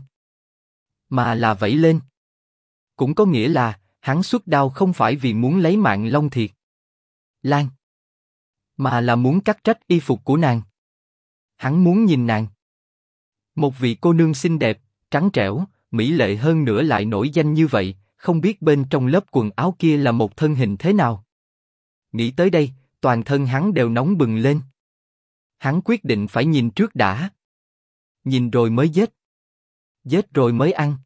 mà là vẫy lên. Cũng có nghĩa là hắn xuất đao không phải vì muốn lấy mạng Long Thiệt Lan, mà là muốn cắt rách y phục của nàng. Hắn muốn nhìn nàng, một vị cô nương xinh đẹp, trắng trẻo, mỹ lệ hơn nữa lại nổi danh như vậy, không biết bên trong lớp quần áo kia là một thân hình thế nào. Nghĩ tới đây, toàn thân hắn đều nóng bừng lên. Hắn quyết định phải nhìn trước đã. Nhìn rồi mới giết. Giết rồi mới ăn.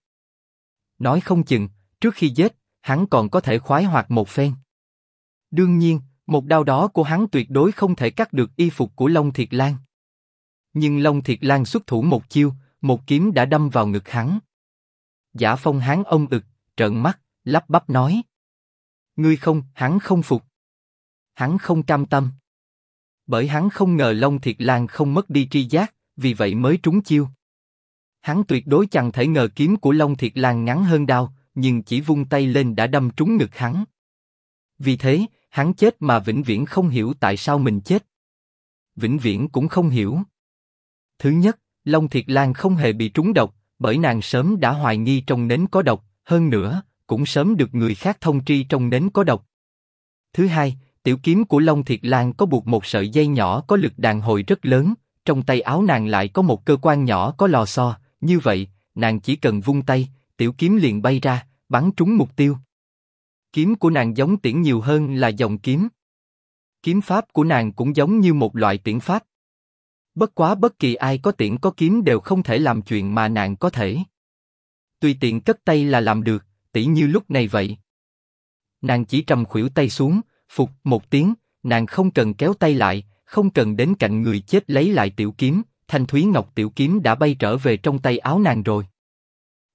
Nói không chừng, trước khi giết, hắn còn có thể khoái hoạt một phen. Đương nhiên, một đao đó của hắn tuyệt đối không thể cắt được y phục của Long Thiệt Lan. Nhưng Long Thiệt Lan xuất thủ một chiêu, một kiếm đã đâm vào ngực hắn. Giả Phong hắn ông ực, trợn mắt, lắp bắp nói. Ngươi không, hắn không phục. Hắn không cam tâm. Bởi hắn không ngờ Long Thiệt Lan không mất đi tri giác, vì vậy mới trúng chiêu. Hắn tuyệt đối chẳng thể ngờ kiếm của Long Thiệt Lan ngắn hơn đao, nhưng chỉ vung tay lên đã đâm trúng ngực hắn. Vì thế, hắn chết mà vĩnh viễn không hiểu tại sao mình chết. Vĩnh viễn cũng không hiểu. Thứ nhất, Long Thiệt Lan không hề bị trúng độc, bởi nàng sớm đã hoài nghi trong nến có độc, hơn nữa, cũng sớm được người khác thông tri trong nến có độc. Thứ hai, tiểu kiếm của Long Thiệt Lan có buộc một sợi dây nhỏ có lực đàn hồi rất lớn, trong tay áo nàng lại có một cơ quan nhỏ có lò xo, như vậy, nàng chỉ cần vung tay, tiểu kiếm liền bay ra, bắn trúng mục tiêu. Kiếm của nàng giống tiễn nhiều hơn là dòng kiếm. Kiếm pháp của nàng cũng giống như một loại tiễn pháp. Bất quá bất kỳ ai có tiễn có kiếm đều không thể làm chuyện mà nàng có thể. Tùy tiện cất tay là làm được, tỉ như lúc này vậy. Nàng chỉ trầm khuỷu tay xuống, phục một tiếng, nàng không cần kéo tay lại, không cần đến cạnh người chết lấy lại tiểu kiếm, thanh thúy ngọc tiểu kiếm đã bay trở về trong tay áo nàng rồi.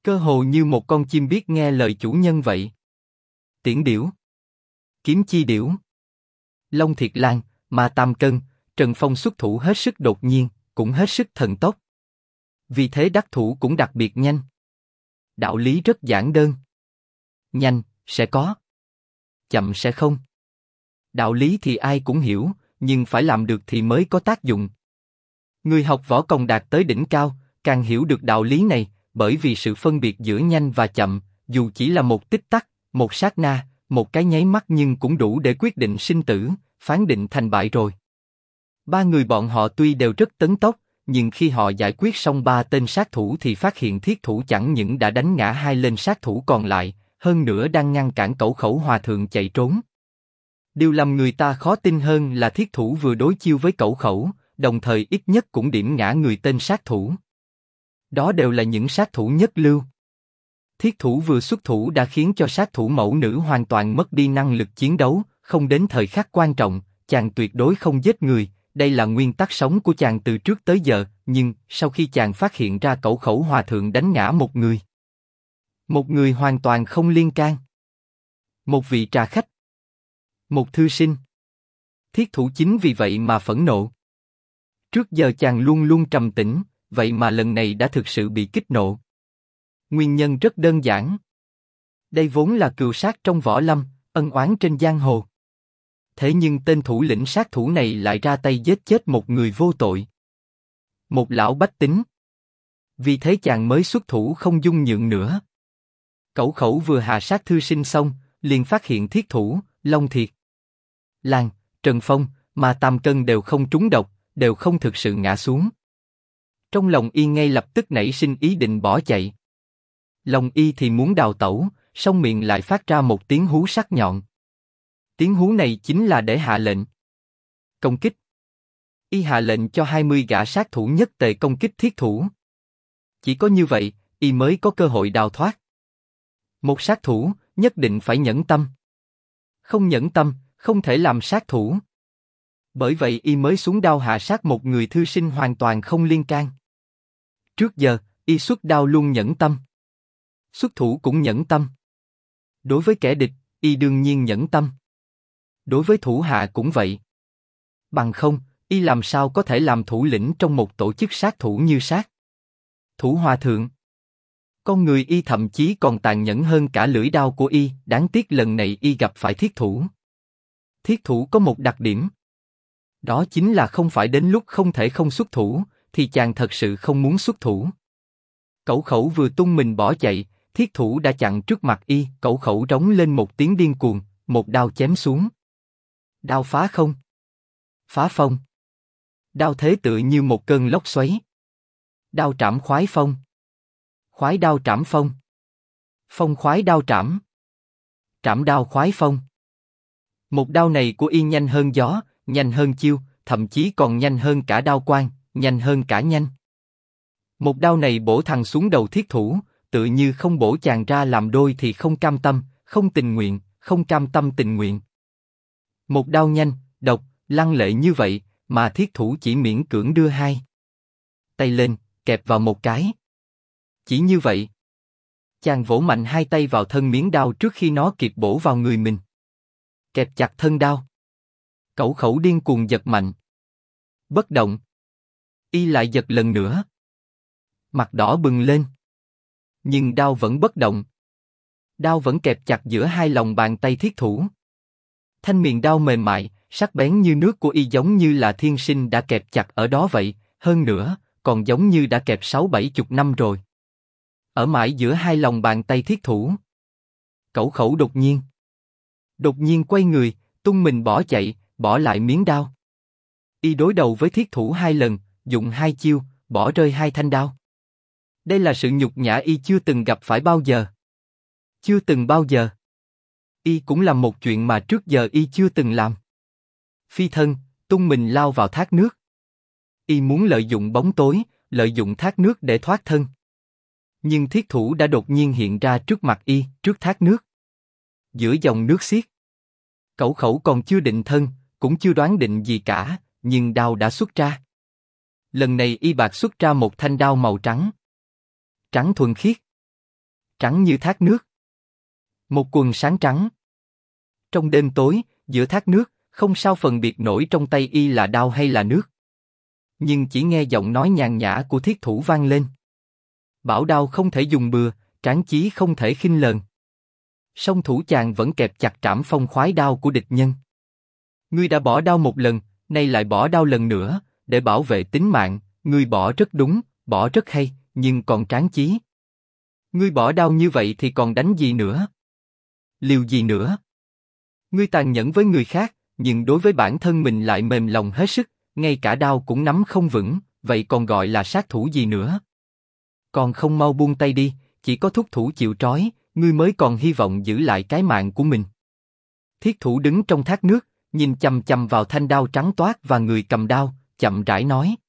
Cơ hồ như một con chim biết nghe lời chủ nhân vậy. Tiễn điểu, kiếm chi điểu, Long Thiệt Lan, Ma Tam Cân, Trần Phong xuất thủ hết sức đột nhiên, cũng hết sức thần tốc. Vì thế đắc thủ cũng đặc biệt nhanh. Đạo lý rất giản đơn. Nhanh, sẽ có. Chậm sẽ không. Đạo lý thì ai cũng hiểu, nhưng phải làm được thì mới có tác dụng. Người học võ công đạt tới đỉnh cao, càng hiểu được đạo lý này, bởi vì sự phân biệt giữa nhanh và chậm, dù chỉ là một tích tắc, một sát na, một cái nháy mắt nhưng cũng đủ để quyết định sinh tử, phán định thành bại rồi. Ba người bọn họ tuy đều rất tấn tốc, nhưng khi họ giải quyết xong ba tên sát thủ thì phát hiện thiết thủ chẳng những đã đánh ngã hai tên sát thủ còn lại, hơn nữa đang ngăn cản Cẩu Khẩu Hòa Thượng chạy trốn. Điều làm người ta khó tin hơn là thiết thủ vừa đối chiêu với Cẩu Khẩu, đồng thời ít nhất cũng điểm ngã người tên sát thủ. Đó đều là những sát thủ nhất lưu. Thiết thủ vừa xuất thủ đã khiến cho sát thủ mẫu nữ hoàn toàn mất đi năng lực chiến đấu, không đến thời khắc quan trọng, chàng tuyệt đối không giết người, đây là nguyên tắc sống của chàng từ trước tới giờ, nhưng sau khi chàng phát hiện ra Cẩu Khẩu Hòa Thượng đánh ngã một người hoàn toàn không liên can, một vị trà khách, một thư sinh, thiết thủ chính vì vậy mà phẫn nộ. Trước giờ chàng luôn luôn trầm tĩnh, vậy mà lần này đã thực sự bị kích nộ. Nguyên nhân rất đơn giản. Đây vốn là cừu sát trong võ lâm, ân oán trên giang hồ. Thế nhưng tên thủ lĩnh sát thủ này lại ra tay giết chết một người vô tội. Một lão bách tính. Vì thế chàng mới xuất thủ không dung nhượng nữa. Cẩu Khẩu vừa hạ sát thư sinh xong, liền phát hiện thiết thủ, Long Thiệt Lan, Trần Phong, mà Tam Cân đều không trúng độc, đều không thực sự ngã xuống. Trong lòng y ngay lập tức nảy sinh ý định bỏ chạy. Lòng y thì muốn đào tẩu, song miệng lại phát ra một tiếng hú sắc nhọn. Tiếng hú này chính là để hạ lệnh công kích. Y hạ lệnh cho 20 gã sát thủ nhất tề công kích thiết thủ. Chỉ có như vậy, y mới có cơ hội đào thoát. Một sát thủ nhất định phải nhẫn tâm. Không nhẫn tâm, không thể làm sát thủ. Bởi vậy y mới xuống đao hạ sát một người thư sinh hoàn toàn không liên can. Trước giờ, y xuất đao luôn nhẫn tâm. Xuất thủ cũng nhẫn tâm. Đối với kẻ địch, y đương nhiên nhẫn tâm. Đối với thủ hạ cũng vậy. Bằng không, y làm sao có thể làm thủ lĩnh trong một tổ chức sát thủ như sát thủ Hòa Thượng. Con người y thậm chí còn tàn nhẫn hơn cả lưỡi đao của y, đáng tiếc lần này y gặp phải thiết thủ. Thiết thủ có một đặc điểm. Đó chính là không phải đến lúc không thể không xuất thủ, thì chàng thật sự không muốn xuất thủ. Cẩu Khẩu vừa tung mình bỏ chạy, thiết thủ đã chặn trước mặt y, Cẩu Khẩu rống lên một tiếng điên cuồng, một đao chém xuống. Đao phá không, phá phong. Đao thế tựa như một cơn lốc xoáy. Đao trảm khoái phong, khoái đao trảm phong, phong khoái đao trảm, trảm đao khoái phong. Một đao này của y nhanh hơn gió, nhanh hơn chiêu, thậm chí còn nhanh hơn cả đao quang, nhanh hơn cả nhanh. Một đao này bổ thẳng xuống đầu thiết thủ, tự như không bổ chàng ra làm đôi thì không cam tâm, không tình nguyện, không cam tâm tình nguyện. Một đao nhanh, độc, lăng lệ như vậy, mà thiết thủ chỉ miễn cưỡng đưa hai tay lên, kẹp vào một cái. Chỉ như vậy. Chàng vỗ mạnh hai tay vào thân miếng đao trước khi nó kịp bổ vào người mình. Kẹp chặt thân đao. Cẩu Khẩu điên cuồng giật mạnh. Bất động. Y lại giật lần nữa. Mặt đỏ bừng lên. Nhưng đao vẫn bất động. Đao vẫn kẹp chặt giữa hai lòng bàn tay thiết thủ. Thanh miền đao mềm mại, sắc bén như nước của y giống như là thiên sinh đã kẹp chặt ở đó vậy, hơn nữa, còn giống như đã kẹp 60-70 năm rồi. Ở mãi giữa hai lòng bàn tay thiết thủ. Cẩu Khẩu đột nhiên quay người, tung mình bỏ chạy, bỏ lại miếng đao. Y đối đầu với thiết thủ 2 lần, dùng 2 chiêu, bỏ rơi 2 thanh đao. Đây là sự nhục nhã y chưa từng gặp phải bao giờ. Chưa từng bao giờ. Y cũng làm một chuyện mà trước giờ y chưa từng làm. Phi thân, tung mình lao vào thác nước. Y muốn lợi dụng bóng tối, lợi dụng thác nước để thoát thân. Nhưng thiết thủ đã đột nhiên hiện ra trước mặt y, trước thác nước. Giữa dòng nước xiết. Cẩu Khẩu còn chưa định thân, cũng chưa đoán định gì cả, nhưng đao đã xuất ra. Lần này y bạc xuất ra một thanh đao màu trắng. Trắng thuần khiết. trắng như thác nước. Một quần sáng trắng. Trong đêm tối, giữa thác nước, không sao phân biệt nổi trong tay y là đao hay là nước. Nhưng chỉ nghe giọng nói nhàn nhã của thiết thủ vang lên. Bảo đao không thể dùng bừa, tráng chí không thể khinh lờn. Song thủ chàng vẫn kẹp chặt trảm phong khoái đao của địch nhân. Ngươi đã bỏ đao một lần, nay lại bỏ đao lần nữa, để bảo vệ tính mạng, ngươi bỏ rất đúng, bỏ rất hay, nhưng còn tráng chí. Ngươi bỏ đao như vậy thì còn đánh gì nữa? Liều gì nữa? Ngươi tàn nhẫn với người khác, nhưng đối với bản thân mình lại mềm lòng hết sức, ngay cả đao cũng nắm không vững, vậy còn gọi là sát thủ gì nữa? Còn không mau buông tay đi, chỉ có thúc thủ chịu trói, ngươi mới còn hy vọng giữ lại cái mạng của mình. Thiết thủ đứng trong thác nước, nhìn chằm chằm vào thanh đao trắng toát và người cầm đao, chậm rãi nói.